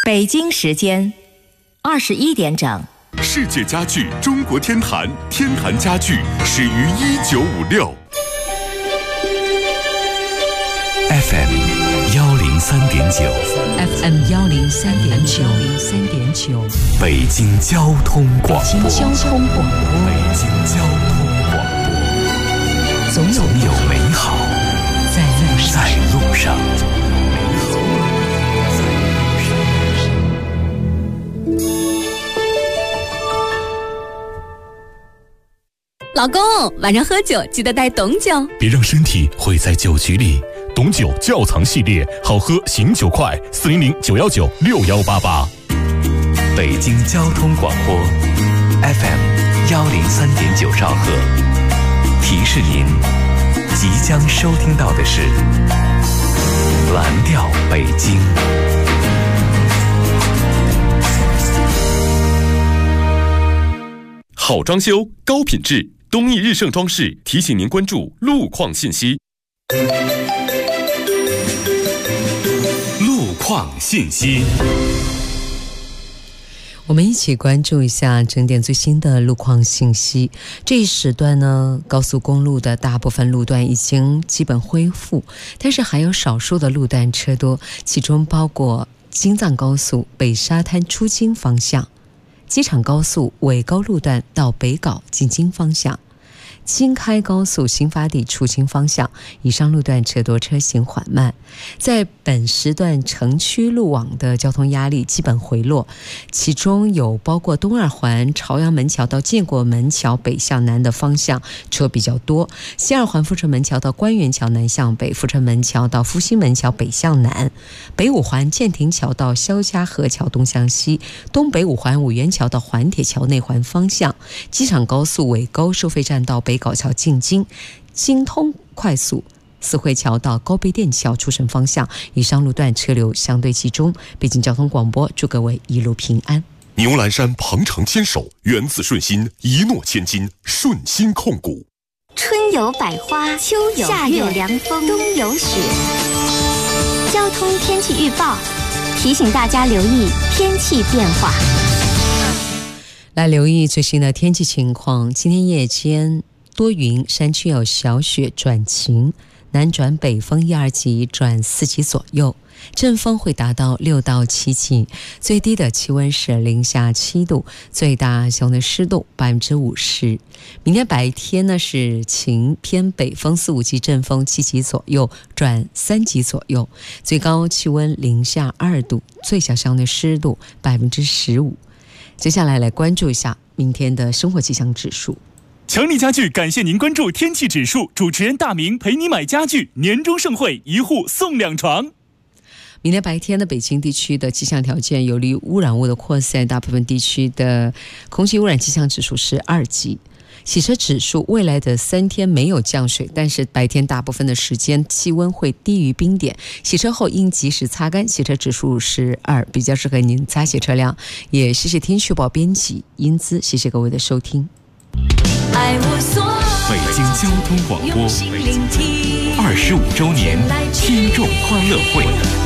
北京时间21点整。 世界家具中国天坛，天坛家具始于1956。 FM 103.9 FM 103.9 北京交通广播。 北京交通广播。总有美好在路上。 老公，晚上喝酒记得带董酒， 别让身体毁在酒局里。董酒窖藏系列，好喝醒酒快，400-919-6188。 北京交通广播 FM 103.9兆赫，提示您即将收听到的是蓝调北京。 好装修，高品质，东义日盛装饰提醒您关注路况信息。 路况信息， 我们一起关注一下整点最新的路况信息。这一时段呢，高速公路的大部分路段已经基本恢复，但是还有少数的路段车多，其中包括京藏高速北沙滩出京方向、机场高速尾高路段到北碚进京方向、京开高速新发地出京方向，以上路段车多，车行缓慢。在本时段城区路网的交通压力基本回落，其中有包括东二环朝阳门桥到建国门桥北向南的方向车比较多，西二环阜成门桥到官园桥南向北，阜成门桥到复兴门桥北向南，北五环建亭桥到肖家河桥东向西，东北五环五元桥到环铁桥内环方向，机场高速尾沟收费站到北碚桥进京，京通快速四惠桥到高碑店桥出城方向，以上路段车流相对集中。北京交通广播祝各位一路平安。 牛栏山鹏程牵手，源自顺心，一诺千金，顺心控股。 春有百花，秋有夏有凉风，冬有雪。交通天气预报提醒大家留意天气变化。 来留意最新的天气情况，今天夜间多云，山区有小雪转晴，南转北风1、2级转4级左右，阵风会达到6到7级，最低的气温是零下7度，最大相对湿度50%。明天白天呢是晴，偏北风4、5级，阵风7级左右转3级左右，最高气温零下2度，最小相对湿度15%。接下来关注一下明天的生活气象指数。 强力家具感谢您关注天气指数，主持人大明陪你买家具，年终盛会1户送2床。 明天白天的北京地区的气象条件有利于污染物的扩散，大部分地区的空气污染气象指数是2级。洗车指数未来的3天没有降水，但是白天大部分的时间气温会低于冰点，洗车后应及时擦干，洗车指数是2，比较适合您擦洗车辆。也谢谢天气预报编辑英姿，谢谢各位的收听。 北京交通广播25周年听众欢乐会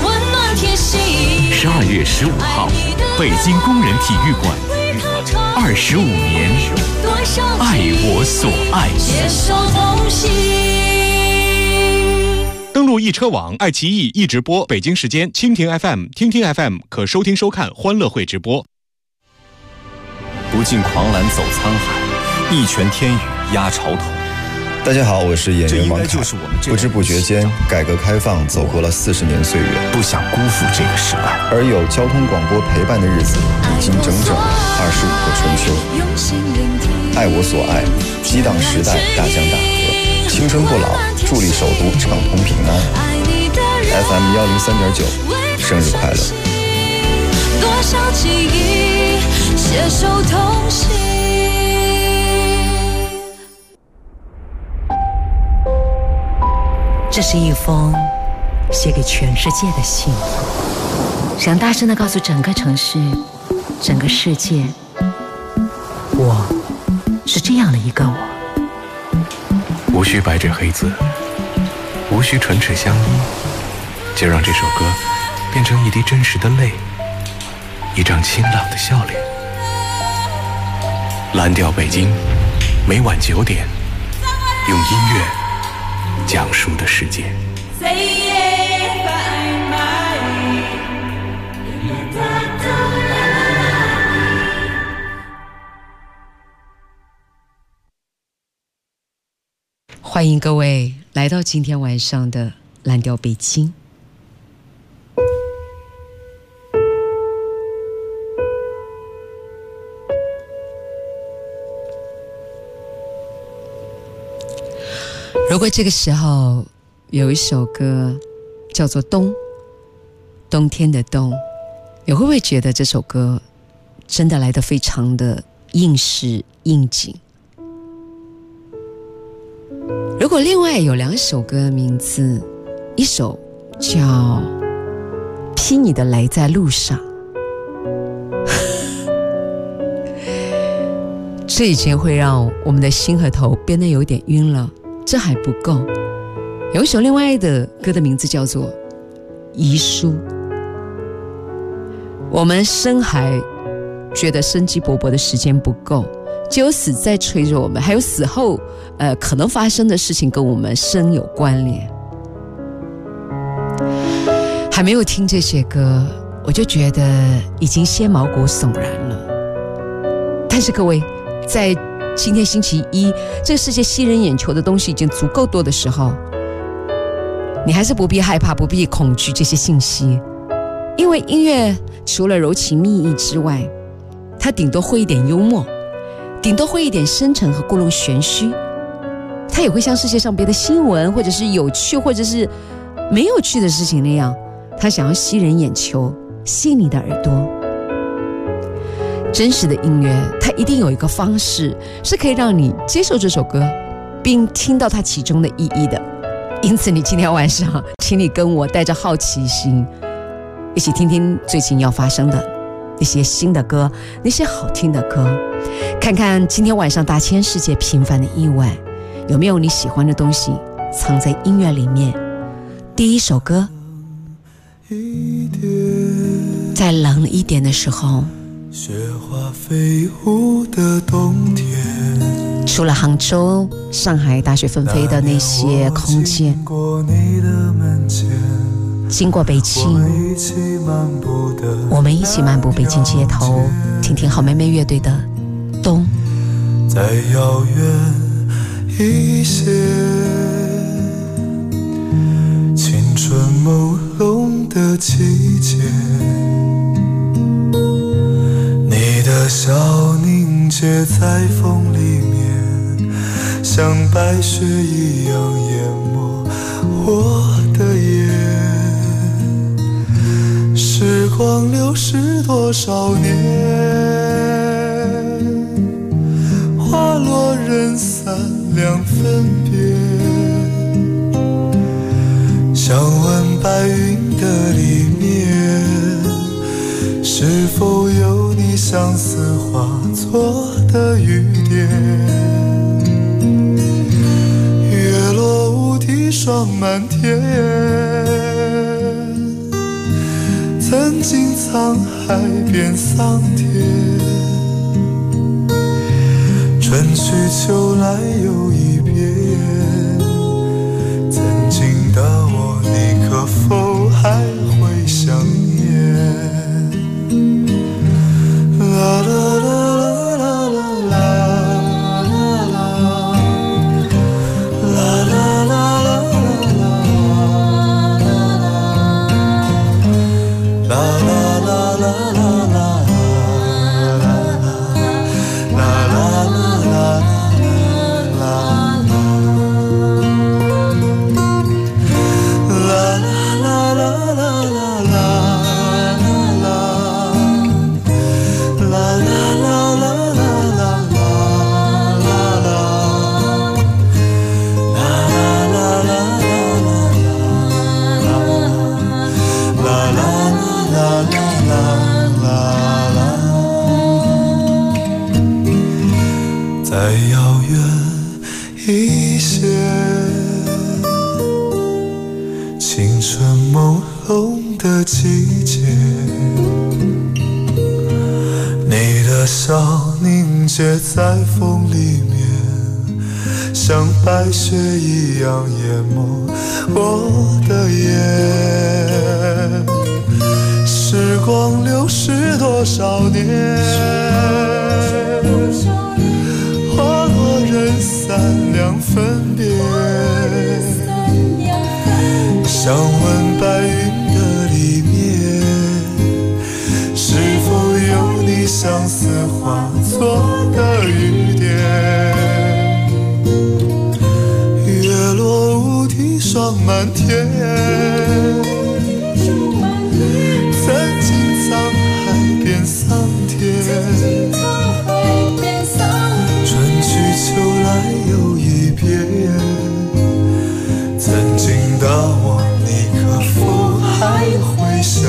，12月15号，北京工人体育馆，25年，爱我所爱。 登录易车网、爱奇艺易直播，北京时间蜻蜓 FM、听听 FM 可收听收看欢乐会直播。 不尽狂澜走沧海，一拳天宇压潮头。 大家好，我是演员王凯。不知不觉间，改革开放走过了40年岁月， 不想辜负这个时代。 而有交通广播陪伴的日子，已经整整25个春秋。爱我所爱，激荡时代大江大河，青春不老，助力首都畅通平安。FM 103.9，生日快乐！ 多少记忆携手同行。 这是一封写给全世界的信，想大声地告诉整个城市、整个世界，我是这样的一个我。 无需白纸黑字，无需唇齿相依，就让这首歌变成一滴真实的泪， 一张清朗的笑脸。蓝调北京，每晚9点，用音乐讲述的世界。 欢迎各位来到今天晚上的蓝调北京。如果这个时候有一首歌叫做冬，冬天的冬，你会不会觉得这首歌真的来得非常的应时应景？如果另外有2首歌的名字，一首叫《披你的来在路上》，这已经会让我们的心和头变得有点晕了，这还不够。有一首另外的歌的名字叫做《遗书》。我们生还觉得生机勃勃的时间不够，只有死在催着我们，还有死后可能发生的事情跟我们生有关联。还没有听这些歌，我就觉得已经先毛骨悚然了。但是各位，在今天星期一，这个世界吸人眼球的东西已经足够多的时候，你还是不必害怕，不必恐惧这些信息，因为音乐除了柔情蜜意之外，它顶多会一点幽默，顶多会一点深沉和故弄玄虚，它也会像世界上别的新闻或者是有趣或者是没有趣的事情那样，它想要吸人眼球，吸你的耳朵。真实的音乐它一定有一个方式是可以让你接受这首歌并听到它其中的意义的。因此你今天晚上请你跟我带着好奇心一起听听最近要发生的那些新的歌，那些好听的歌，看看今天晚上大千世界平凡的意外有没有你喜欢的东西藏在音乐里面。第一首歌，在冷一点的时候， 雪花飞舞的冬天， 除了杭州、上海大雪纷飞的那些空间，经过北京，我们一起漫步北京街头，听听好妹妹乐队的《冬》。 再遥远一些，青春朦胧的季节，你的笑凝结在风里面，像白雪一样淹没我的眼。时光流逝多少年，花落人散两分别。想问白云的里面，是否有你相思化作的雨点？月落乌啼霜满天，曾经沧海变桑田，春去秋来又一遍。曾经的我，你可否还会想念？啦啦啦啦啦啦啦啦啦啦啦。再遥远一些，青春朦胧的季节， 少凝结在风里面，像白雪一样淹没我的眼。时光流逝多少年，花落人散两分别，想问白云的里面，是否有你相思化作的雨点。月落乌啼霜满天，曾经沧海变桑田，春去秋来又一遍。曾经的我，你可否还会想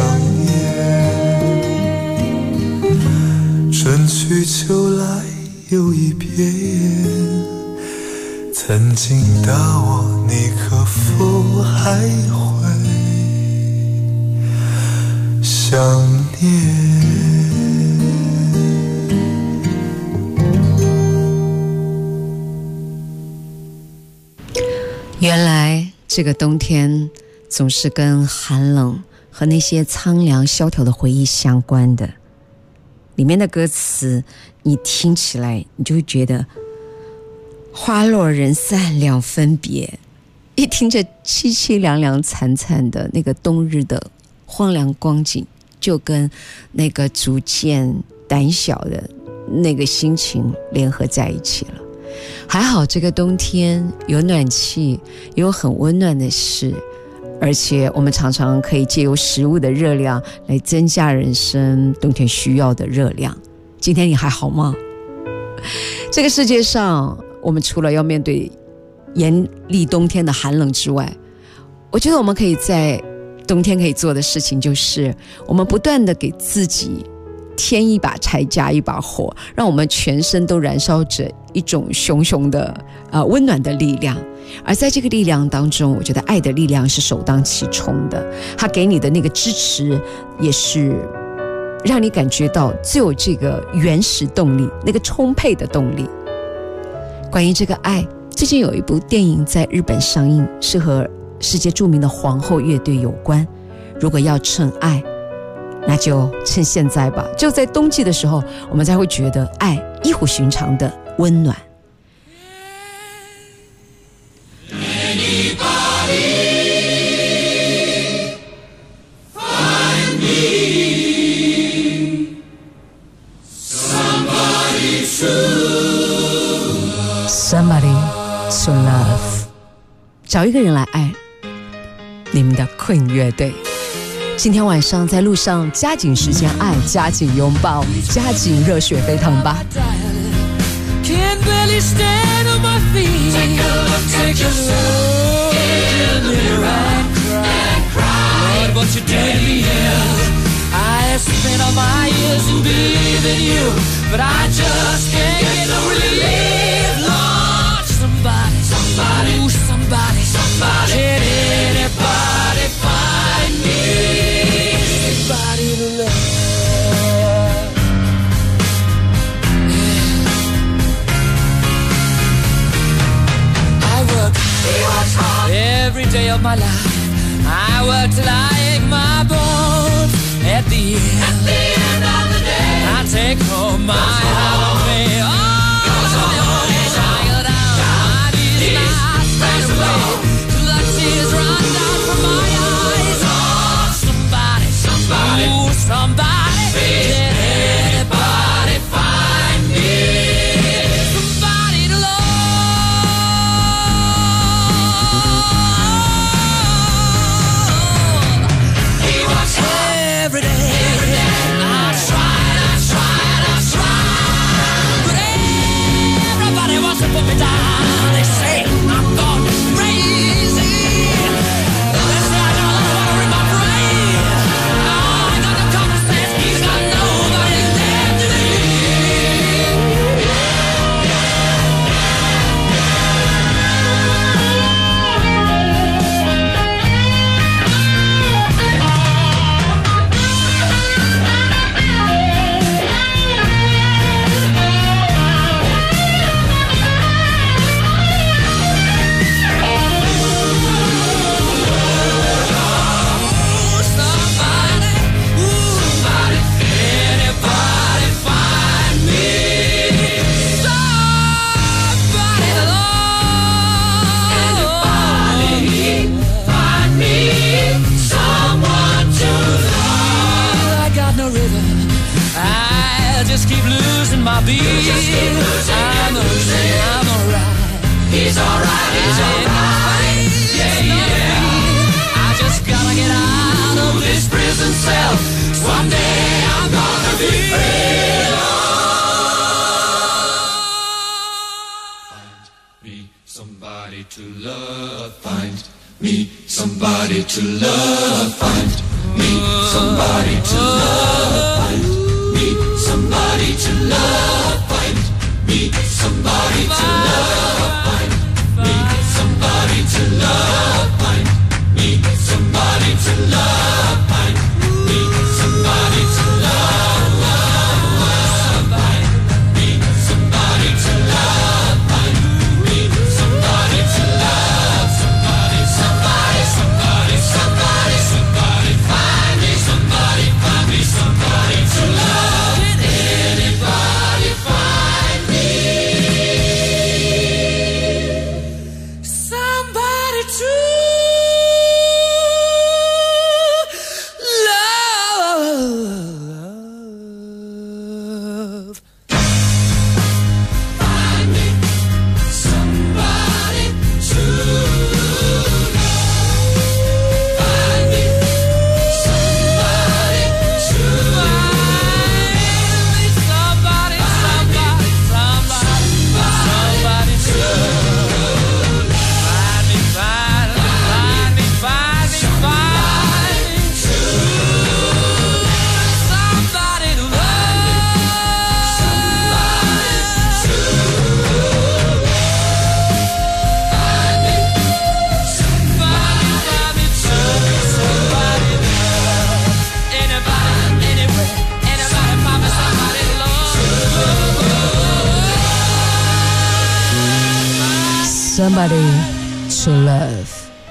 念？春去秋来又一遍。曾经的我，你可否还会想念？ 原来这个冬天总是跟寒冷和那些苍凉萧条的回忆相关的。里面的歌词你听起来你就会觉得花落人散两分别，一听着凄凄凉凉惨惨的那个冬日的荒凉光景，就跟那个逐渐胆小的那个心情联合在一起了。还好这个冬天有暖气，有很温暖的事，而且我们常常可以借由食物的热量来增加人生冬天需要的热量。今天你还好吗？这个世界上我们除了要面对严厉冬天的寒冷之外，我觉得我们可以在冬天可以做的事情就是我们不断的给自己添一把柴加一把火，让我们全身都燃烧着一种熊熊的温暖的力量。而在这个力量当中，我觉得爱的力量是首当其冲的，它给你的那个支持也是让你感觉到只有这个原始动力，那个充沛的动力。关于这个爱，最近有一部电影在日本上映，是和世界著名的皇后乐队有关。如果要趁爱，那就趁现在吧，就在冬季的时候，我们才会觉得爱异乎寻常的温暖。Somebody to love， 找一个人来爱。你们的Queen乐队今天晚上在路上加紧时间爱，加紧拥抱，加紧热血沸腾吧。 Can't barely stand on my feet. Take a look in the mirror and cry. Lord, what you did to me is I have spent all my years in believing you, but I just can't get no relief. Lord, somebody, ooh, somebody, can anybody find me somebody to love? Every day of my life I work till I ache my bones. At the end of the day I take home my half of me. Tired out my knees and I spread away till the tears run down from my eyes. Oh, somebody, ooh, somebody, can anybody find me somebody to love? Every day I try, but everybody wants to put me down. They say I'm gone crazy. They say I got a lot of water in my brain. Oh, I got no common sense. I'll be. I'm alright. He's alright. He's alright. Yeah, yeah. I just gotta get out of this prison cell. Someday I'm gonna be free. Find me somebody to love. Find me somebody to love. Find me somebody to love. Find me somebody to love. Find me somebody to love. Find me somebody to love. Find me somebody to love. Find me somebody to love. Find me somebody to love. Find me somebody to love. Somebody, somebody, somebody, somebody, somebody. Find me somebody. Find me somebody to love. Anybody find me somebody to love. Find me somebody to love. Find me somebody to find me somebody, somebody, somebody, somebody to love. Find me, find me, find me, find me, find me to somebody to love. Somebody to love. Find me somebody, find me to somebody to love. Anybody, anywhere, anybody, find me somebody to love. Somebody to love，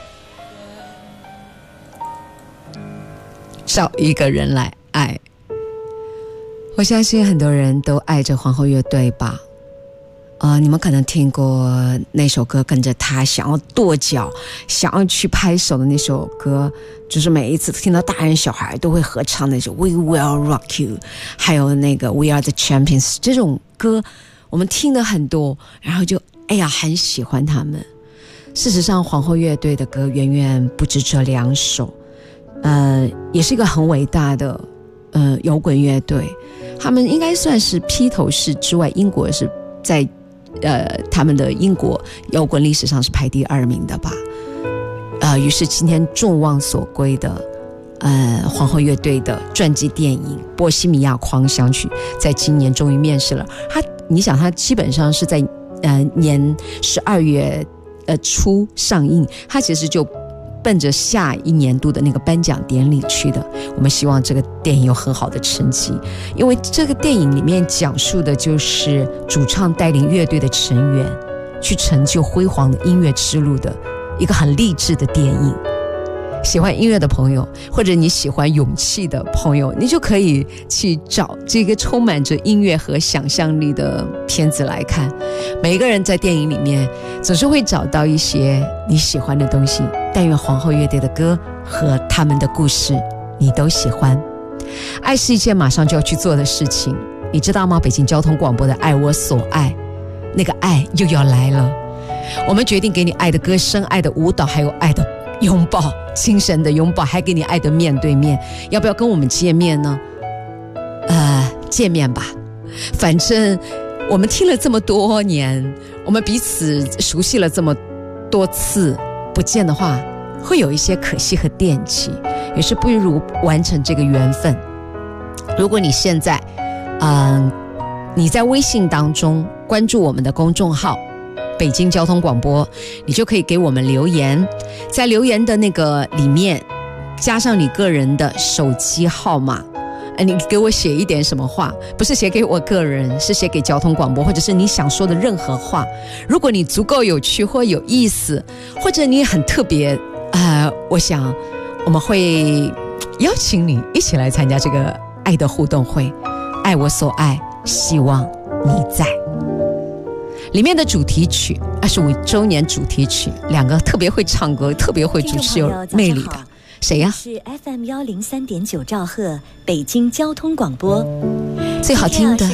找一个人来爱。我相信很多人都爱着皇后乐队吧。你们可能听过那首歌，跟着他想要跺脚想要去拍手的那首歌，就是每一次听到大人小孩都会合唱那首 We Will Rock You， 还有那个 We Are the Champions， 这种歌我们听的很多，然后就很喜欢他们。事实上皇后乐队的歌远远不止这2首，也是一个很伟大的摇滚乐队。他们应该算是披头士之外，英国是在他们的英国摇滚历史上是排第2名的吧。于是今天众望所归的皇后乐队的传记电影《波西米亚狂想曲》在今年终于面世了。你想它基本上是在年12月初上映，它其实就奔着下一年度的那个颁奖典礼去的。我们希望这个电影有很好的成绩，因为这个电影里面讲述的就是主唱带领乐队的成员去成就辉煌的音乐之路的一个很励志的电影。喜欢音乐的朋友，或者你喜欢勇气的朋友，你就可以去找这个充满着音乐和想象力的片子来看。每一个人在电影里面总是会找到一些你喜欢的东西，但愿皇后乐队的歌和他们的故事你都喜欢。爱是一件马上就要去做的事情，你知道吗？北京交通广播的爱我所爱，那个爱又要来了。我们决定给你爱的歌声、爱的舞蹈，还有爱的拥抱，精神的拥抱，还给你爱的面对面。要不要跟我们见面呢？见面吧。反正我们听了这么多年，我们彼此熟悉了这么多次，不见的话会有一些可惜和惦记，也是不如完成这个缘分。如果你现在你在微信当中关注我们的公众号北京交通广播，你就可以给我们留言，在留言的那个里面加上你个人的手机号码，你给我写一点什么话，不是写给我个人，是写给交通广播，或者是你想说的任何话。如果你足够有趣或有意思，或者你很特别，我想我们会邀请你一起来参加这个爱的互动会。爱我所爱，希望你在。里面的主题曲25周年主题曲，两个特别会唱歌、特别会主持、有魅力的，谁呀？ 是 FM103.9兆赫北京交通广播。 最好听的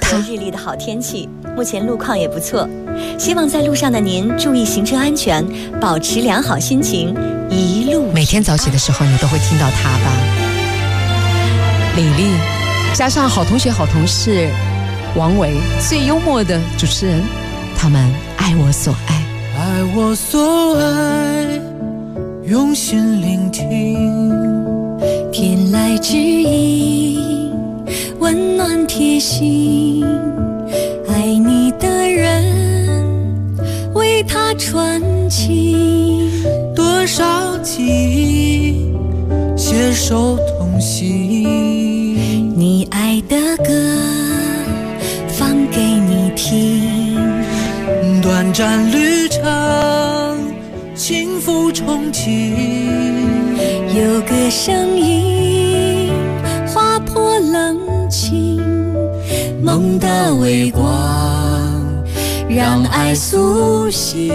和日丽的好天气，目前路况也不错，希望在路上的您注意行车安全，保持良好心情，一路。 每天早起的时候你都会听到他吧？李丽加上好同学好同事王维，最幽默的主持人，他们爱我所爱， 爱我所爱，用心聆听， 天籁之音，温暖贴心，爱你的人为他传情， 多少记忆携手同行， 你爱的歌放给你听， 短暂旅程幸福憧憬， 有个声音划破冷清，梦的微光让爱苏醒，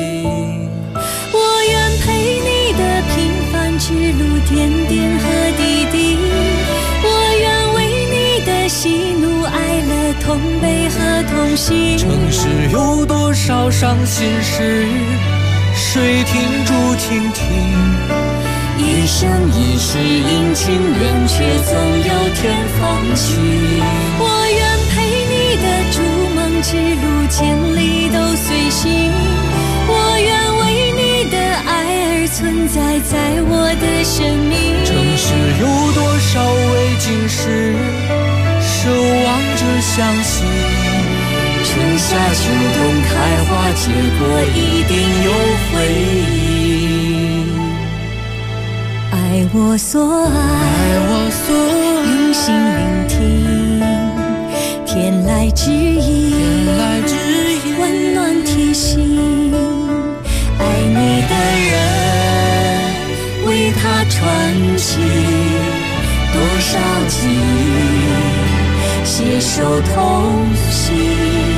我愿陪你的平凡之路，点点和滴滴，我愿为你的喜怒哀乐同悲和同行， 城市有多少伤心事，谁听住倾听， 一生一世阴晴圆缺，总有天风起，我愿陪你的逐梦之路，千里都随行，我愿为你的爱而存在，在我的生命， 城市有多少未经事，守望着相信， 春夏秋冬开花结果一定有回应，爱我所爱，用心聆听，天籁之音，温暖贴心，爱你的人为他传情，多少记忆携手同行。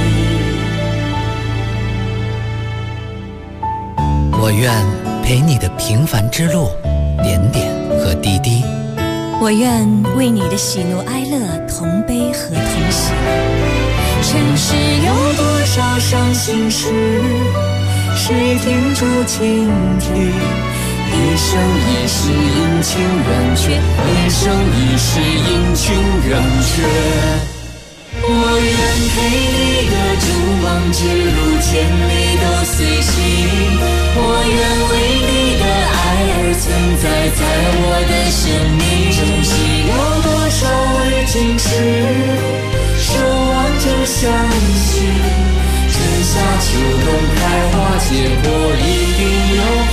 我愿陪你的平凡之路，点点和滴滴， 我愿为你的喜怒哀乐同悲和同喜， 尘世有多少伤心事，谁听住倾听，一生一世阴晴圆缺，一生一世阴晴圆缺，我愿陪你的逐梦之路，千里都随行，我愿为你的爱而存在，在我的生命，城市有多少未经事，守望着相信，春夏秋冬开花结果一定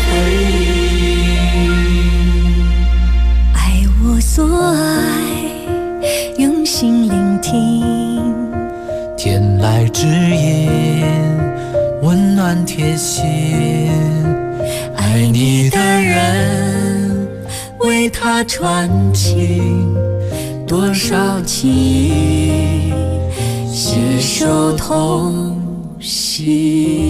有回应， 爱我所爱，用心聆听， 天籁之音，温暖贴心，爱你的人为他传情，多少记忆携手同行。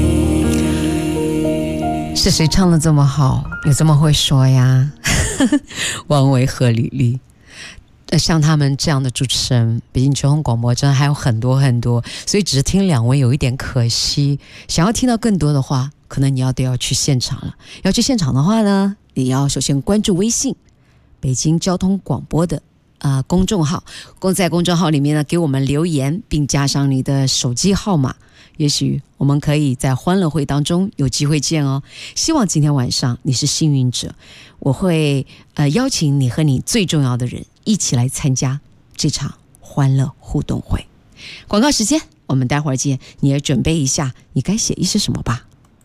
是谁唱得这么好，有这么会说呀？王维和李丽。像他们这样的主持人，北京交通广播真的还有很多很多，所以只听两位有一点可惜。想要听到更多的话，可能你要去现场了。要去现场的话呢，你要首先关注微信北京交通广播的公众号，在公众号里面呢给我们留言，并加上你的手机号码，也许我们可以在欢乐会当中有机会见哦。希望今天晚上你是幸运者，我会邀请你和你最重要的人一起来参加这场欢乐互动会。广告时间，我们待会儿见。你也准备一下，你该写一些什么吧。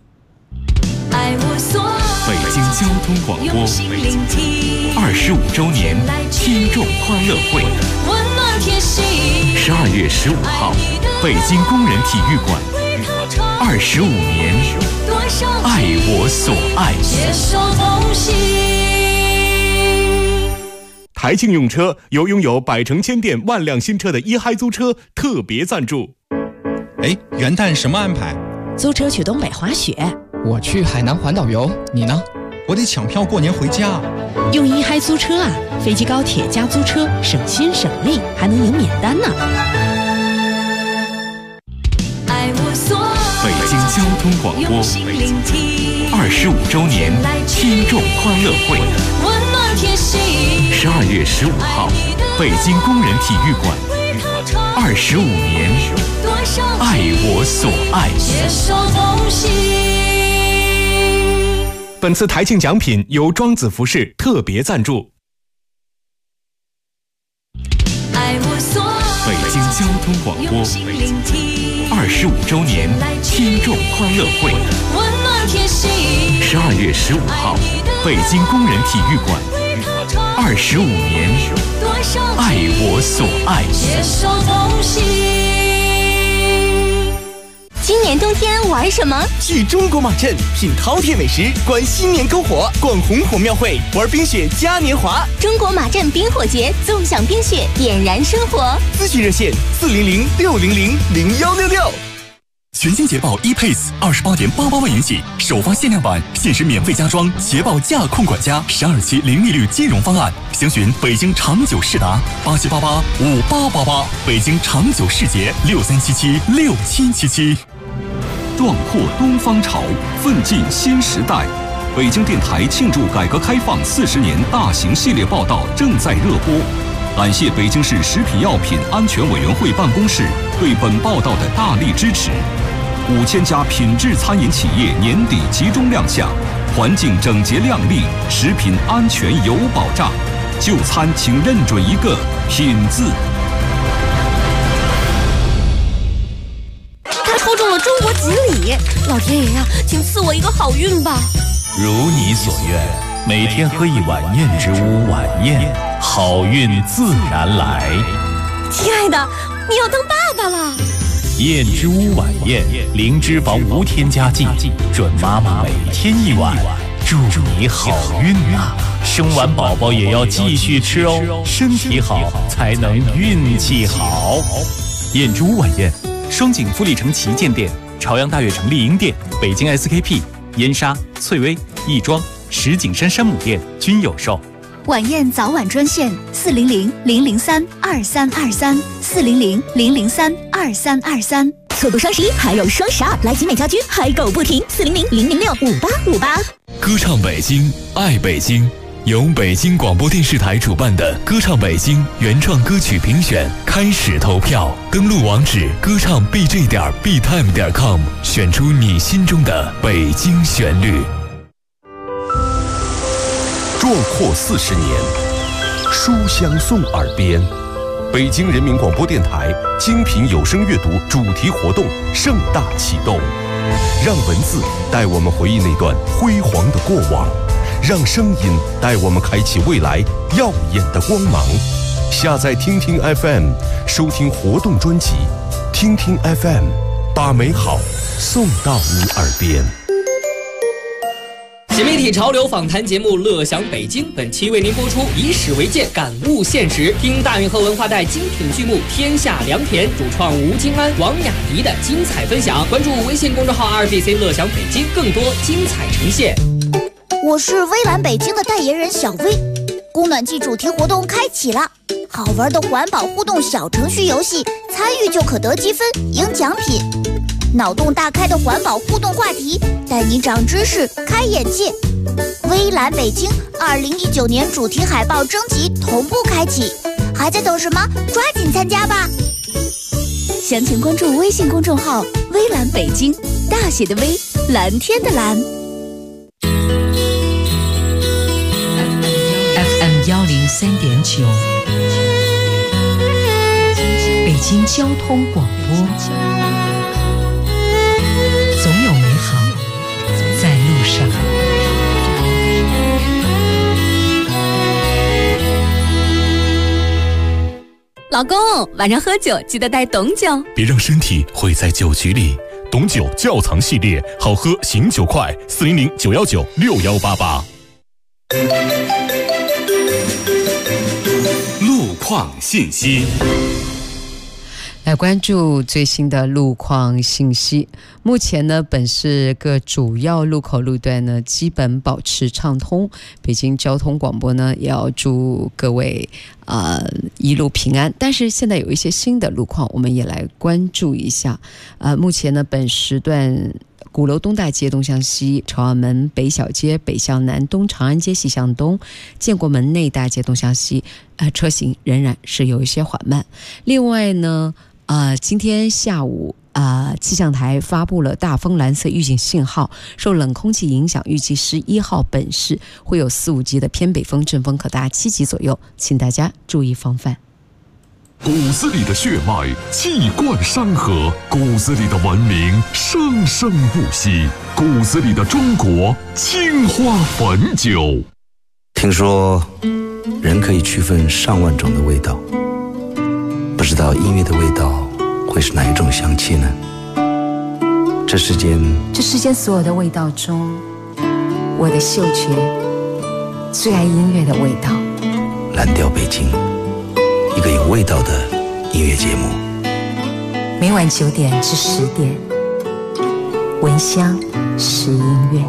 北京交通广播25周年听众欢乐会，12月15号，北京工人体育馆，25年，爱我所爱。 携手同行。 台庆用车由拥有百城千店万辆新车的一嗨租车特别赞助。 哎，元旦什么安排？ 租车去东北滑雪。 我去海南环岛游，你呢？ 我得抢票过年回家。 用一嗨租车啊，飞机高铁加租车，省心省力，还能赢免单呢。 北京交通广播25周年听众欢乐会，12月15号，北京工人体育馆，25年，爱我所爱。 本次台庆奖品由庄子服饰特别赞助。 北京交通广播25周年听众欢乐会，12月15号，北京工人体育馆，25年，爱我所爱。 今年冬天玩什么？ 去中国马镇品饕餮美食，观新年篝火，逛红火庙会，玩冰雪嘉年华。 中国马镇冰火节，纵享冰雪，点燃生活。 咨询热线400-600-0166。 全新捷豹 ePace28.88万元起，首发限量版，限时免费加装捷豹驾控管家12期零利率金融方案。详询北京长久世达87885888，北京长久世捷63776777。 壮阔东方潮，奋进新时代。北京电台庆祝改革开放40年大型系列报道正在热播。感谢北京市食品药品安全委员会办公室对本报道的大力支持。5000家品质餐饮企业年底集中亮相，环境整洁亮丽，食品安全有保障。就餐请认准一个“品”字。 他抽中了中国锦鲤，老天爷呀，请赐我一个好运吧！ 如你所愿，每天喝一碗燕之屋晚宴，好运自然来。 亲爱的，你要当爸爸了！ 燕之屋晚宴，零脂肪无添加剂，准妈妈每天一碗，祝你好运啊！生完宝宝也要继续吃哦，身体好才能运气好。 燕之屋晚宴，双井富力城旗舰店、朝阳大悦城丽婴店、北京 SKP、燕莎、翠微、亦庄、石景山山姆店均有售。 晚宴早晚专线400-003-2323，400-003-2323。 错过双11还有双12，来集美家居嗨购不停，400-006-5858。 歌唱北京，爱北京，由北京广播电视台主办的歌唱北京原创歌曲评选开始投票，登录网址歌唱 bj.btime.com， 选出你心中的北京旋律。 壮阔40年，书香送耳边。北京人民广播电台精品有声阅读主题活动盛大启动，让文字带我们回忆那段辉煌的过往，让声音带我们开启未来耀眼的光芒。下载听听 FM， 收听活动专辑，听听 FM， 把美好送到你耳边。 新媒体潮流访谈节目《乐享北京》本期为您播出，以史为鉴，感悟现实。听大运河文化带精品剧目《天下良田》主创吴京安、王雅迪的精彩分享。关注微信公众号2BC 乐享北京，更多精彩呈现。 我是微蓝北京的代言人小薇，供暖季主题活动开启了，好玩的环保互动小程序游戏，参与就可得积分赢奖品。脑洞大开的环保互动话题，带你长知识开眼界。微蓝北京2019年主题海报征集同步开启，还在等什么？抓紧参加吧！详情关注微信公众号微蓝北京，大写的微，蓝天的蓝。 FM 103.9，北京交通广播。总有美好在路上。 老公，晚上喝酒记得带董酒， 别让身体毁在酒局里。董酒窖藏系列，好喝醒酒快，400-919-6188。 路况信息。 来关注最新的路况信息。目前呢，本市各主要路口路段呢基本保持畅通。北京交通广播呢也要祝各位一路平安。但是现在有一些新的路况，我们也来关注一下。目前呢，本时段鼓楼东大街东向西、朝阳门北小街北向南、东长安街西向东、建国门内大街东向西，车行仍然是有一些缓慢。另外呢，今天下午气象台发布了大风蓝色预警信号，受冷空气影响，预计11号本市会有4、5级的偏北风，阵风可达7级左右，请大家注意防范。 骨子里的血脉气贯山河，骨子里的文明生生不息，骨子里的中国青花汾酒。 听说人可以区分上万种的味道，不知道音乐的味道会是哪一种香气呢？这世间所有的味道中，我的嗅觉最爱音乐的味道。 蓝调北京，一个有味道的音乐节目， 每晚9点至10点，闻香识音乐。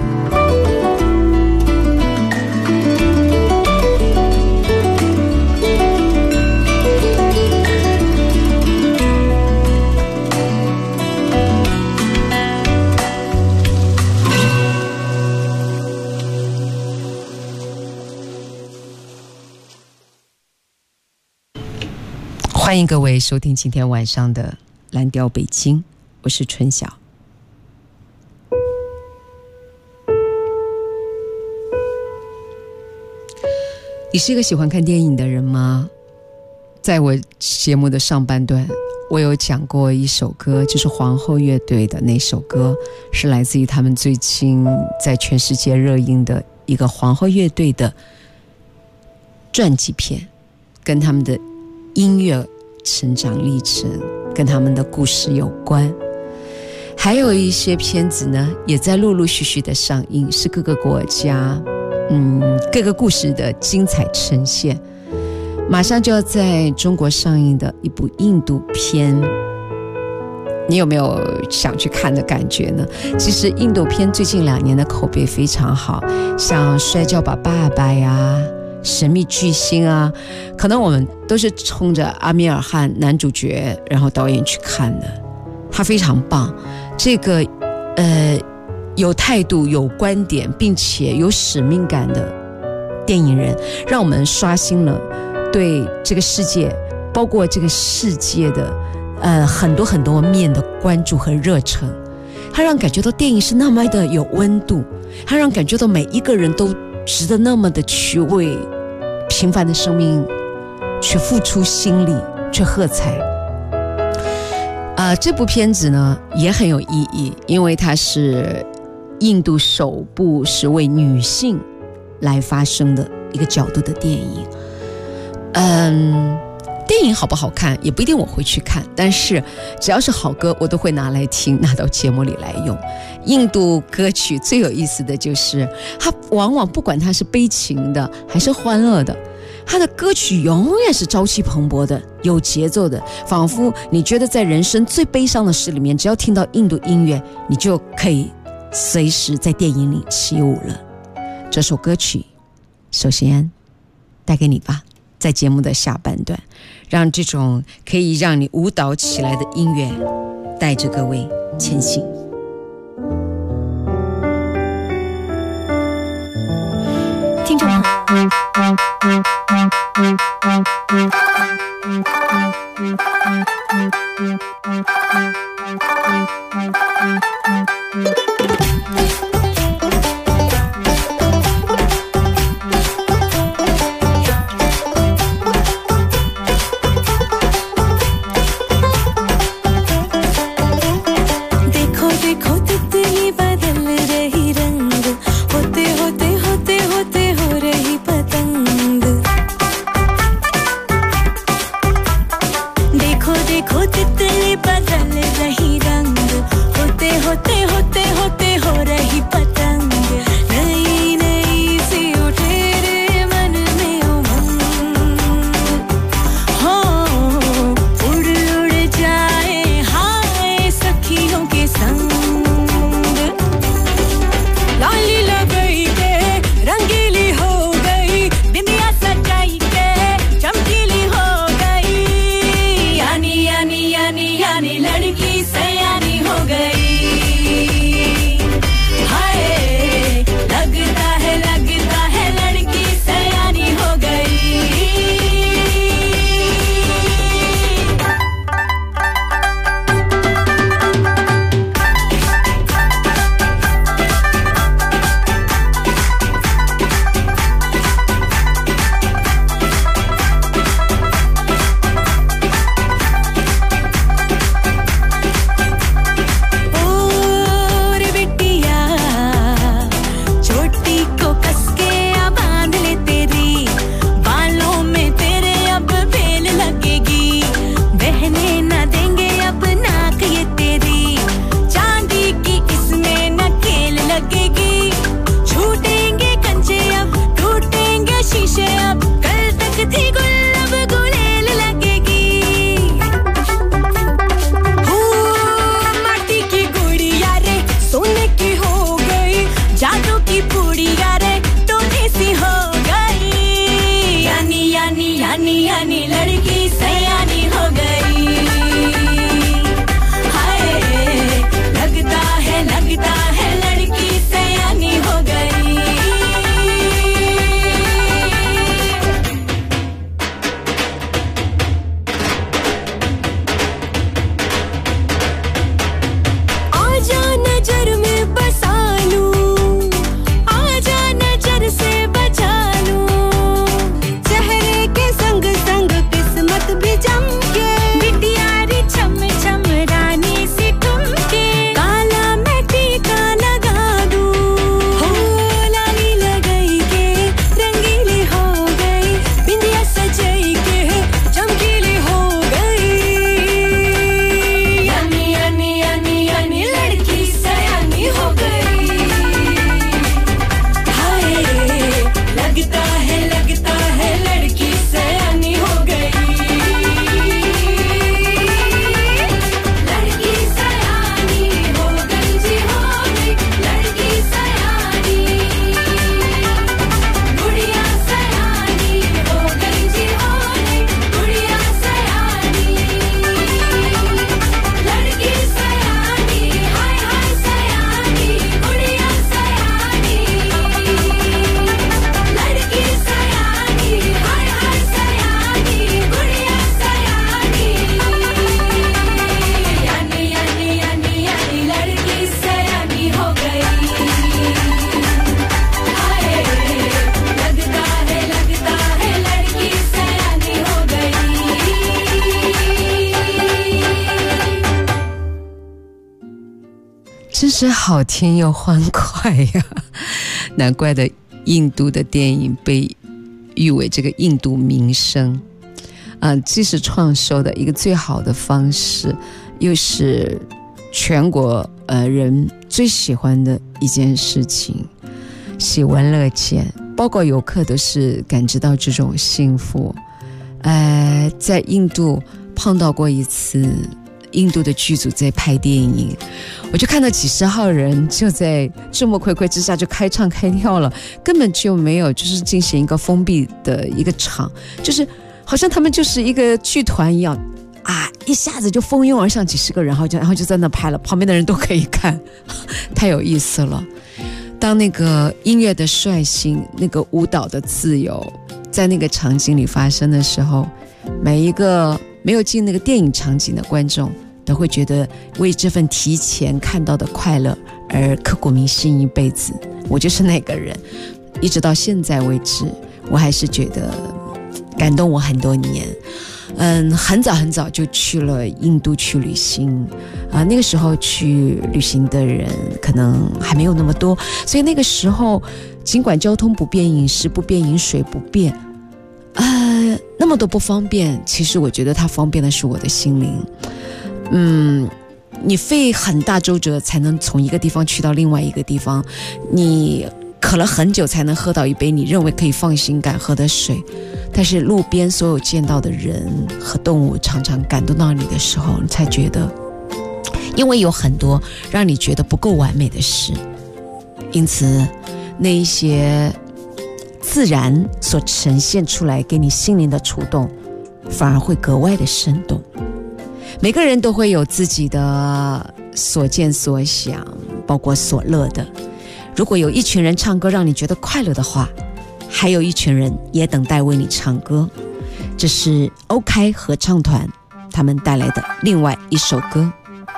欢迎各位收听今天晚上的蓝调北京，我是春晓。你是一个喜欢看电影的人吗？在我节目的上半段，我有讲过一首歌，就是皇后乐队的那首歌，是来自于他们最近在全世界热映的一个皇后乐队的传记片，跟他们的音乐成长历程跟他们的故事有关。还有一些片子呢也在陆陆续续的上映，是各个国家各个故事的精彩呈现。马上就要在中国上映的一部印度片，你有没有想去看的感觉呢？其实印度片最近2年的口碑非常好，像摔跤吧爸爸呀、神秘巨星啊，可能我们都是冲着阿米尔汗男主角然后导演去看的，他非常棒。这个有态度、有观点并且有使命感的电影人，让我们刷新了对这个世界，包括这个世界的很多很多面的关注和热忱。他让感觉到电影是那么的有温度，他让感觉到每一个人都值得那么的去为平凡的生命去付出心力，去喝彩。这部片子呢也很有意义，因为它是印度首部是为女性来发声的一个角度的电影。电影好不好看也不一定我会去看，但是只要是好歌我都会拿来听，拿到节目里来用。印度歌曲最有意思的就是它往往不管它是悲情的还是欢乐的，它的歌曲永远是朝气蓬勃的，有节奏的，仿佛你觉得在人生最悲伤的事里面，只要听到印度音乐，你就可以随时在电影里起舞了。这首歌曲首先带给你吧，在节目的下半段，让这种可以让你舞蹈起来的音乐带着各位前行。 听众朋友 होते होते होते हो रही यानी यानी लड़की सयानी हो गई हाय लगता है लड़की सयानी हो गई आजा नजर में बसा लूं आजा नजर से बचा लूं चेहरे के संग संग किस्मत भी चमके बिटियारी छम छम रानी सी ठुमके काला मैं टीका लगा दूं हो लाली लगाई के रंगीली हो गई बिंदिया सजाई के चमकीली हो गई यानी यानी यानी यानी लड़की सयानी हो गई हाय लगता है लड़की सयानी हो गई लड़की सयानी हो गई जी हो गई लड़की सयानी गुड़िया सयानी हो गई जी हो गई गुड़िया सयानी लड़की सयानी हाय हाय सयानी गुड़िया सयानी लड़की सयानी हाय हाय सयानी गुड़िया सयानी यानी यानी यानी यानी लड़की सयानी हो गई हाय लगता है लड़की सयानी हो गई 真是好听又欢快呀！难怪的印度的电影被誉为这个印度名声既是创收的一个最好的方式，又是全国人最喜欢的一件事情，喜闻乐见，包括游客都是感知到这种幸福。在印度碰到过一次，印度的剧组在拍电影，我就看到几十号人就在众目睽睽之下就开唱开跳了，根本就没有就是进行一个封闭的一个场，就是好像他们就是一个剧团一样一下子就蜂拥而上几十个人，然后就在那拍了，旁边的人都可以看，太有意思了。当那个音乐的率性，那个舞蹈的自由在那个场景里发生的时候，每一个没有进那个电影场景的观众都会觉得为这份提前看到的快乐而刻骨铭心一辈子。我就是那个人，一直到现在为止，我还是觉得感动我很多年。很早就去了印度去旅行那个时候去旅行的人可能还没有那么多，所以那个时候尽管交通不便，饮食不便，饮水不便那么多不方便，其实我觉得它方便的是我的心灵。你费很大周折才能从一个地方去到另外一个地方，你渴了很久才能喝到一杯你认为可以放心敢喝的水，但是路边所有见到的人和动物常常感动到你的时候，你才觉得，因为有很多让你觉得不够完美的事，因此那一些自然所呈现出来给你心灵的触动，反而会格外的生动。每个人都会有自己的所见所想，包括所乐的。如果有一群人唱歌让你觉得快乐的话，还有一群人也等待为你唱歌。这是OK合唱团他们带来的另外一首歌。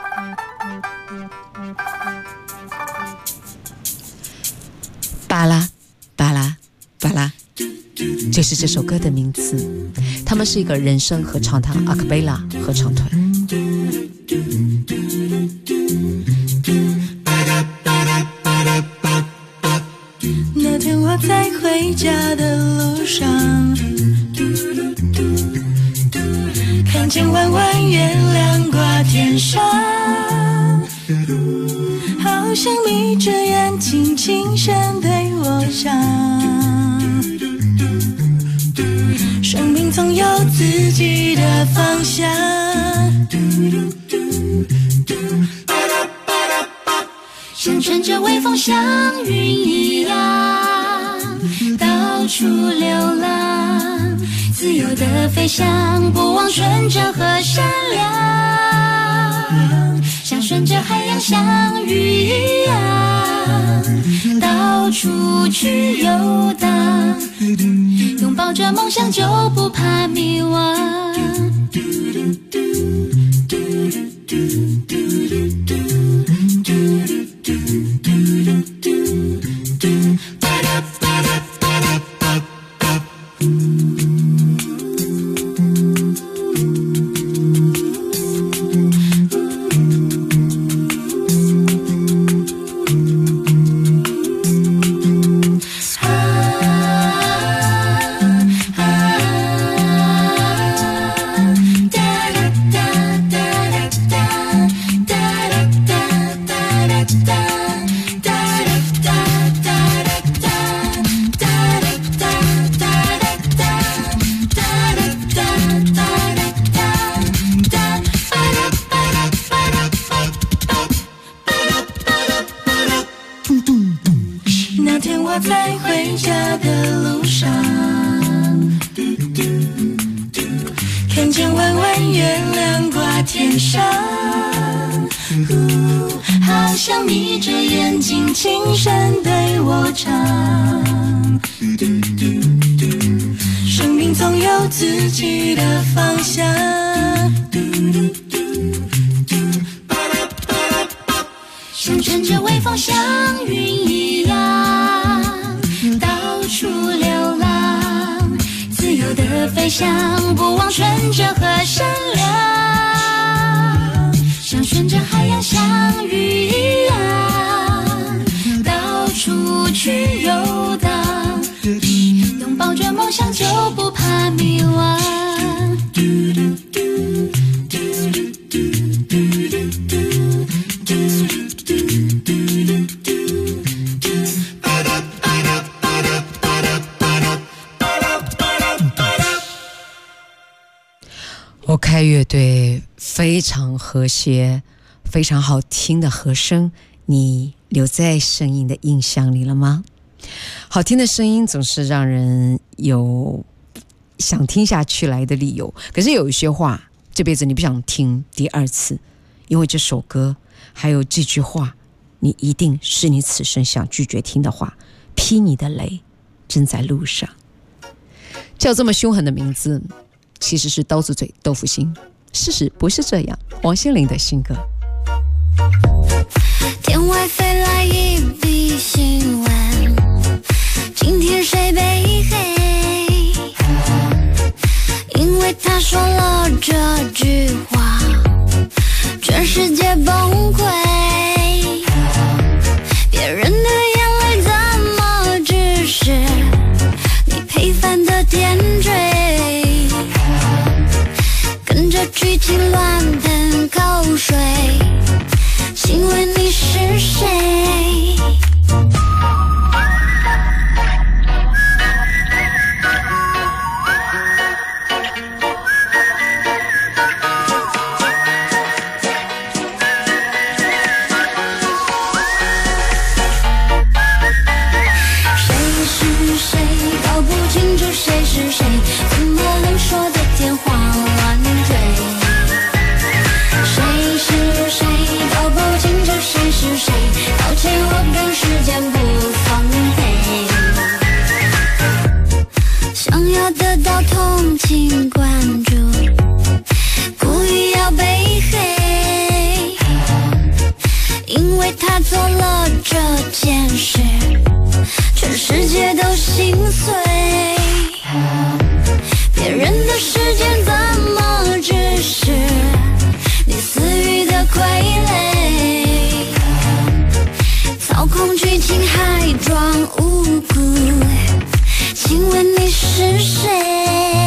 巴拉巴拉巴拉，就是这首歌的名字。他们是一个人声合唱团，阿卡贝拉合唱团。 那天我在回家的路上，看见弯弯月亮挂天上，好像眯着眼睛轻声对我讲，生命总有自己的方向，像乘着微风像云一样， 到处流浪，自由的飞翔，不忘纯真和善良，像顺着海洋相遇一样，到处去游荡，拥抱着梦想就不怕迷惘。在回家的路上，看见弯弯月亮挂天上，好像眯着眼睛轻声对我唱，生命总有自己的方向，像乘着微风像云一样，到处流浪，自由的飞翔，不忘纯真和善良，像顺着海洋相遇一样，到处去游荡，拥抱着梦想就不怕迷惘。 OK 乐队非常和谐，非常好听的和声，你留在声音的印象里了吗？好听的声音总是让人有想听下去来的理由，可是有一些话这辈子你不想听第二次，因为这首歌还有这句话，你一定是你此生想拒绝听的话。劈你的雷正在路上，叫这么凶狠的名字其实是刀子嘴豆腐心，事实不是这样。王心凌的新歌。 天外飞来一笔新闻，今天谁被黑？因为他说了这句话，全世界崩溃。别人的眼泪怎么只是你陪伴的点缀？跟着剧情乱喷口水，请问你是谁？谁是谁搞不清楚谁是谁，怎么能说的天花乱坠？谁是谁搞不清楚谁是谁，抱歉我跟时间不放配，想要得到同情关注，故意要被黑，因为他做了这件事，全世界都心碎。别人的时间怎么只是你私欲的傀儡？操控剧情还装无辜，请问你是谁？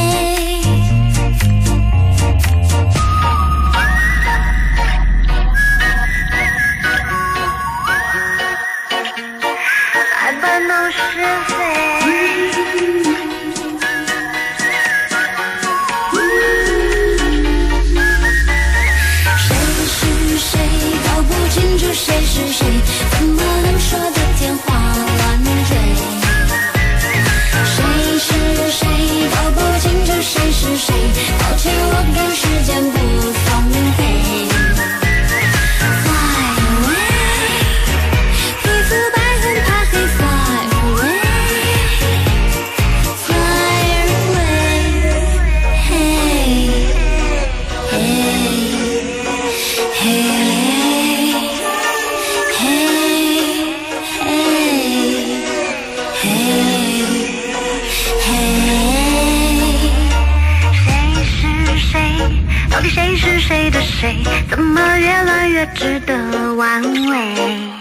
爱搬弄是非，谁是谁，怎么能说的天花乱坠？ 是谁？抱歉，我赶时间不奉陪。Fly away， 皮肤白很怕黑。Fly away，Fly away，hey 到底谁是谁的谁？怎么越来越值得玩味？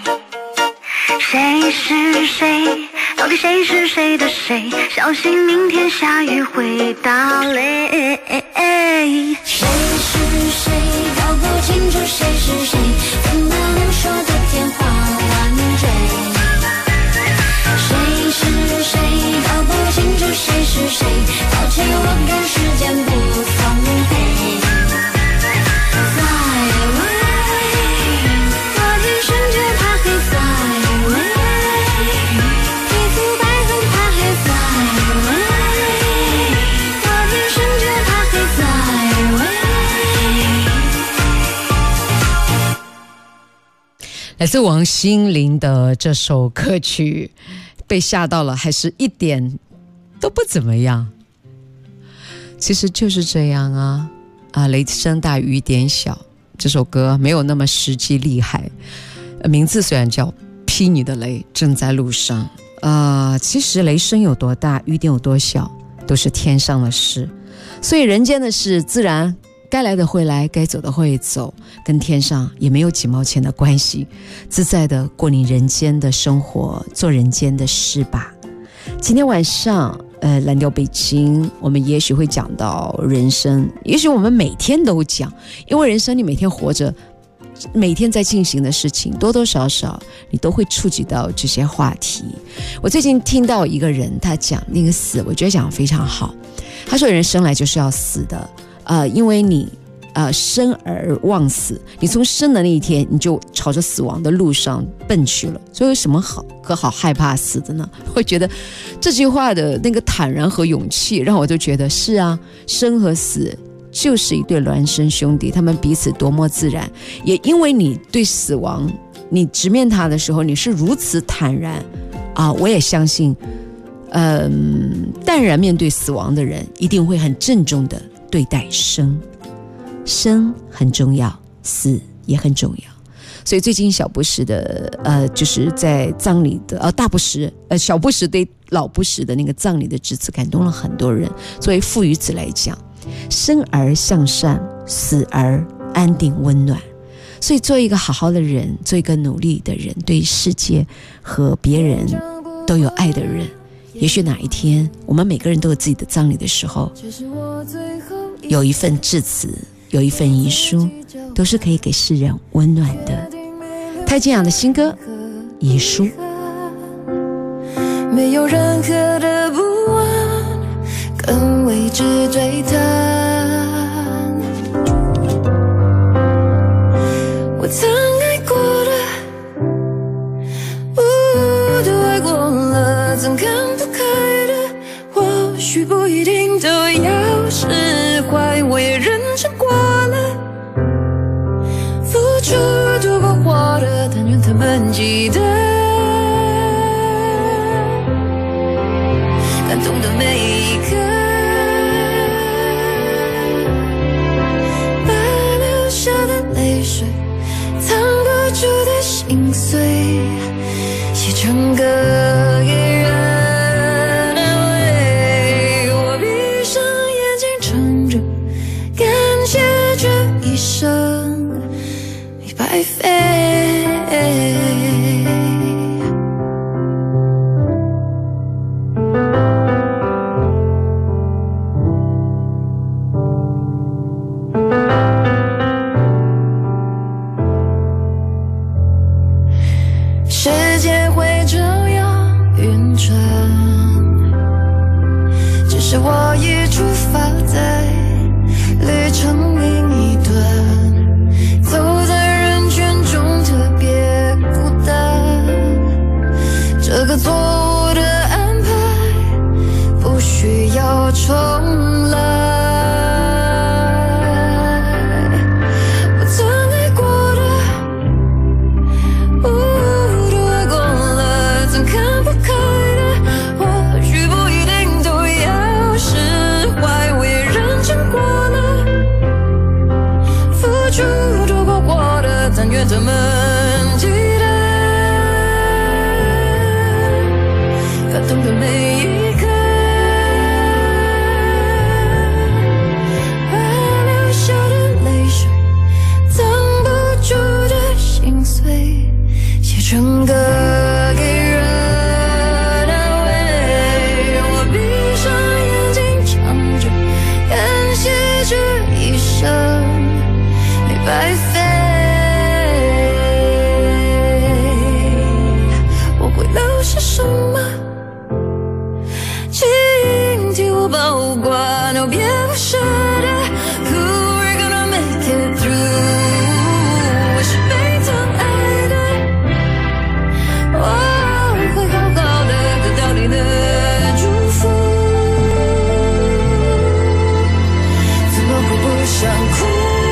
谁是谁？到底谁是谁的谁？小心明天下雨会打雷。 谁是谁？搞不清楚谁是谁，怎么能说得天花乱坠？谁是谁？搞不清楚谁是谁，抱歉，我赶时间不奉陪。 来自王心凌的这首歌曲，被吓到了，还是一点都不怎么样。其实就是这样啊，雷声大雨点小，这首歌没有那么实际厉害，名字虽然叫劈你的雷正在路上，其实雷声有多大，雨点有多小，都是天上的事，所以人间的事自然该来的会来，该走的会走，跟天上也没有几毛钱的关系，自在的过你人间的生活，做人间的事吧。今天晚上蓝调北京，我们也许会讲到人生，也许我们每天都讲，因为人生你每天活着，每天在进行的事情，多多少少你都会触及到这些话题。我最近听到一个人他讲那个死，我觉得讲得非常好。他说人生来就是要死的，因为你生而忘死，你从生的那一天你就朝着死亡的路上奔去了，所以有什么可好害怕死的呢？会觉得这句话的那个坦然和勇气让我就觉得是啊，生和死就是一对孪生兄弟，他们彼此多么自然。也因为你对死亡你直面它的时候你是如此坦然我也相信淡然面对死亡的人一定会很郑重的对待生很重要，死也很重要。所以最近小布什的就是在葬礼的大布什小布什对老布什的那个葬礼的致辞感动了很多人。作为父与子来讲，生而向善，死而安定温暖。所以做一个好好的人，做一个努力的人，对世界和别人都有爱的人，也许哪一天我们每个人都有自己的葬礼的时候，有一份致辞，有一份遗书，都是可以给世人温暖的。蔡健雅的新歌《遗书》。 没有任何的不安跟未知对谈，我曾爱过的都爱过了，曾看不开的或许不一定都要释怀，我也认真过了，付出度过活的，但愿他们记得感动的每一刻，把流下的泪水，藏不住的心碎，写成歌给人安慰。我闭上眼睛撑着，感谢这一生没白费。世界会这样运转，只是我已出发在旅程另一端，走在人群中的这一生没白费。我会留下什么？请替我保管，哦，别不舍得。Who are gonna make it through？ 我是被疼爱的，我会好好的得到你的祝福。怎么会不想哭？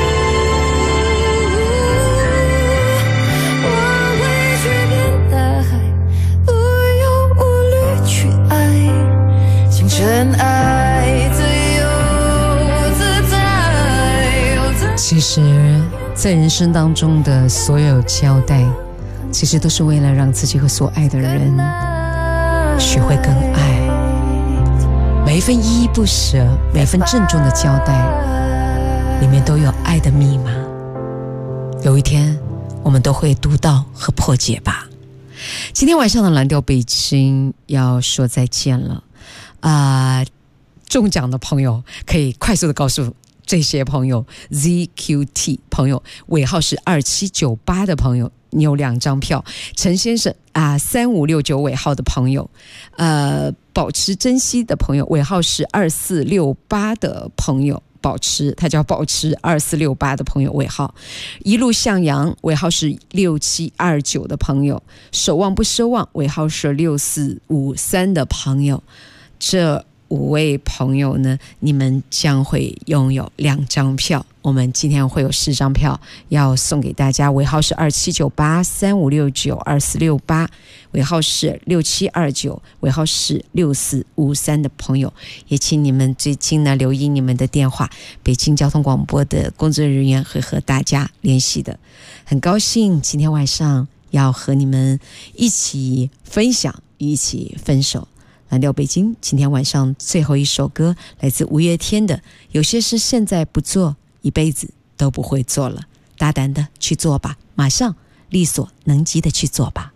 我会去变得无忧无虑去爱，请真爱自由自在。 其实在人生当中的所有交代，其实都是为了让自己和所爱的人学会更爱。每一份依依不舍，每一份郑重的交代，里面都有爱的密码。有一天我们都会读到和破解吧。今天晚上的蓝调北京要说再见了中奖的朋友可以快速的告诉这些朋友， ZQT 朋友尾号是2798的朋友，你有2张票。陈先生3569尾号的朋友，保持珍惜的朋友尾号是2468的朋友，他叫保持2468的朋友尾号。一路向阳尾号是6729的朋友，守望不奢望尾号是6453的朋友。这5位朋友呢，你们将会拥有2张票。我们今天会有4张票要送给大家，尾号是2798、3569、2468，尾号是6729，尾号是6453的朋友，也请你们最近呢留意你们的电话，北京交通广播的工作人员会和大家联系的。很高兴今天晚上要和你们一起分享，一起分手。蓝调北京今天晚上最后一首歌来自五月天的《有些事现在不做，一辈子都不会做了》，大胆的去做吧，马上力所能及的去做吧。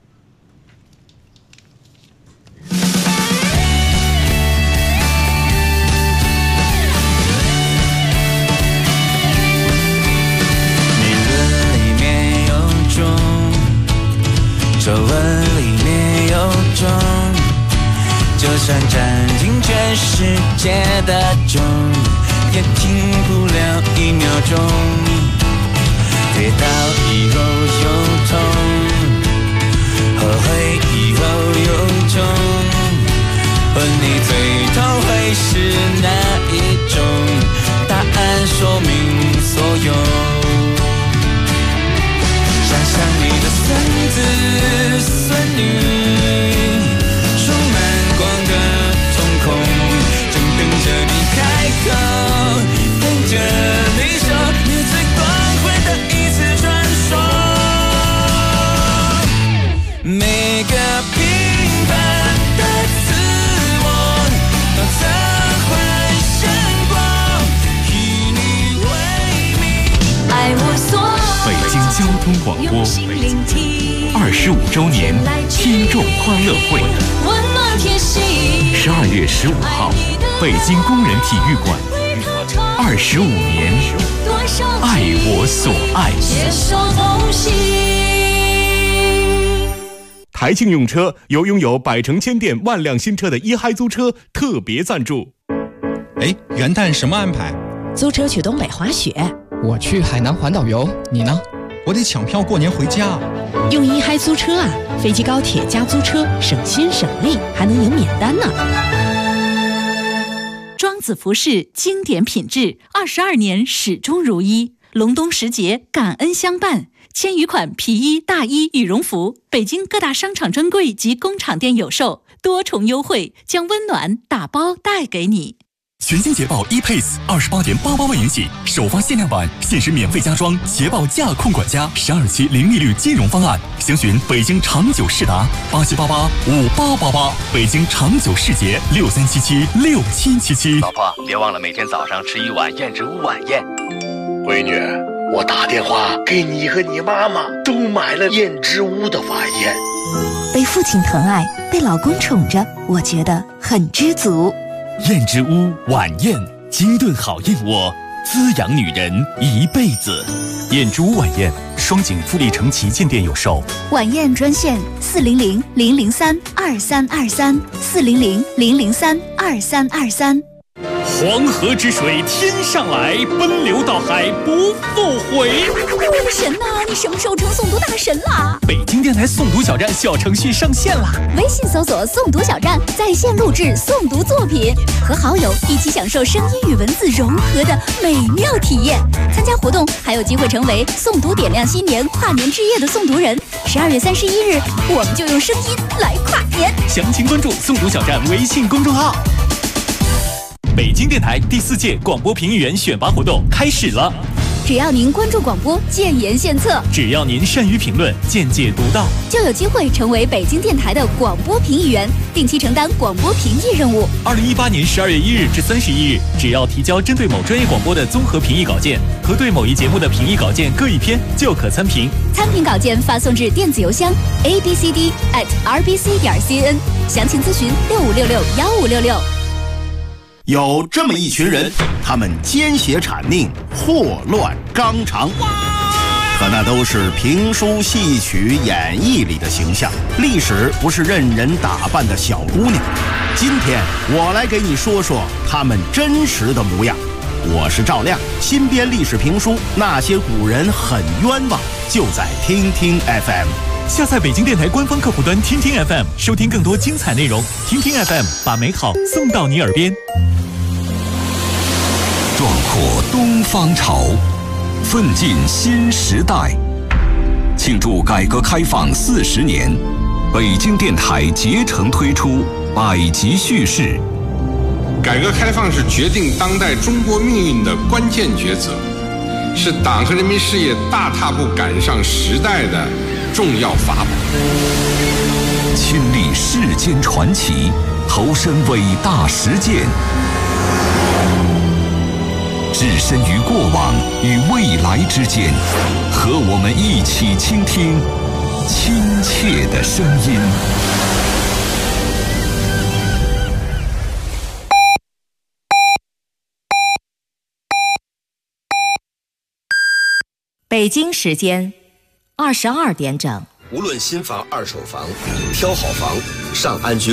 理论里面有种，皱纹里面有种，就算占尽全世界的钟，也停不了1秒钟。跌倒以后有痛，后悔以后有种，问你最痛会是哪一种？答案说明所有。想想你的孙子孙女，充满光的瞳孔，正等着你开口，等着你说你最光辉的一次传说。每个平凡的自我都曾幻想过与你为名。 爱我所北京交通广播25周年听众欢乐会，12月15号，北京工人体育馆，25年，爱我所爱。 台庆用车由拥有百城千店万辆新车的一嗨租车特别赞助。 元旦什么安排？ 租车去东北滑雪。 我去海南环岛游，你呢？ 我得抢票过年回家。 用一嗨租车飞机高铁加租车，省心省力，还能赢免单呢。 庄子服饰经典品质，22年始终如一。隆冬时节，感恩相伴。千余款皮衣、大衣、羽绒服，北京各大商场专柜及工厂店有售，多重优惠，将温暖打包带给你。 全新捷豹 ePace 28.88万元起，首发限量版，限时免费加装捷豹驾控管家12期零利率金融方案，详询北京长久世达87885888，北京长久世捷63776777。 老婆，别忘了每天早上吃1碗燕之屋晚宴。 闺女，我打电话给你和你妈妈都买了燕之屋的晚宴。 被父亲疼爱，被老公宠着，我觉得很知足。 燕之屋晚宴，精炖好燕窝， 滋养女人一辈子。燕之屋晚宴，双井富力城旗舰店有售。 晚宴专线400-003-2323，400-003-2323。 黄河之水天上来，奔流到海不复回。 我的神呐，你什么时候成诵读大神啦？ 北京电台诵读小站小程序上线啦！ 微信搜索诵读小站，在线录制诵读作品，和好友一起享受声音与文字融合的美妙体验。参加活动还有机会成为诵读点亮新年跨年之夜的诵读人。12月31日，我们就用声音来跨年。 详情关注诵读小站微信公众号。北京电台第4届广播评议员选拔活动开始了。 只要您关注广播，建言献策； 只要您善于评论，见解独到， 就有机会成为北京电台的广播评议员，定期承担广播评议任务。 2018年12月1日至31日，只要提交针对某专业广播的综合评议稿件和对某一节目的评议稿件各1篇，就可参评。 参评稿件发送至电子邮箱 abcd@rbc.cn， 详情咨询65661566。 有这么一群人，他们奸邪谄佞，祸乱纲常，可那都是评书、戏曲、演绎里的形象。历史不是任人打扮的小姑娘。今天我来给你说说他们真实的模样。我是赵亮，新编历史评书《那些古人很冤枉》，就在听听 FM。 下载北京电台官方客户端听听 FM， 收听更多精彩内容。听听 FM， 把美好送到你耳边。 壮阔东方潮，奋进新时代。庆祝改革开放40年，北京电台竭诚推出百集叙事。 改革开放是决定当代中国命运的关键抉择，是党和人民事业大踏步赶上时代的重要法宝。 亲历世间传奇，投身伟大实践，置身于过往与未来之间，和我们一起倾听亲切的声音。 北京时间22点整。 无论新房、二手房，挑好房，上安居。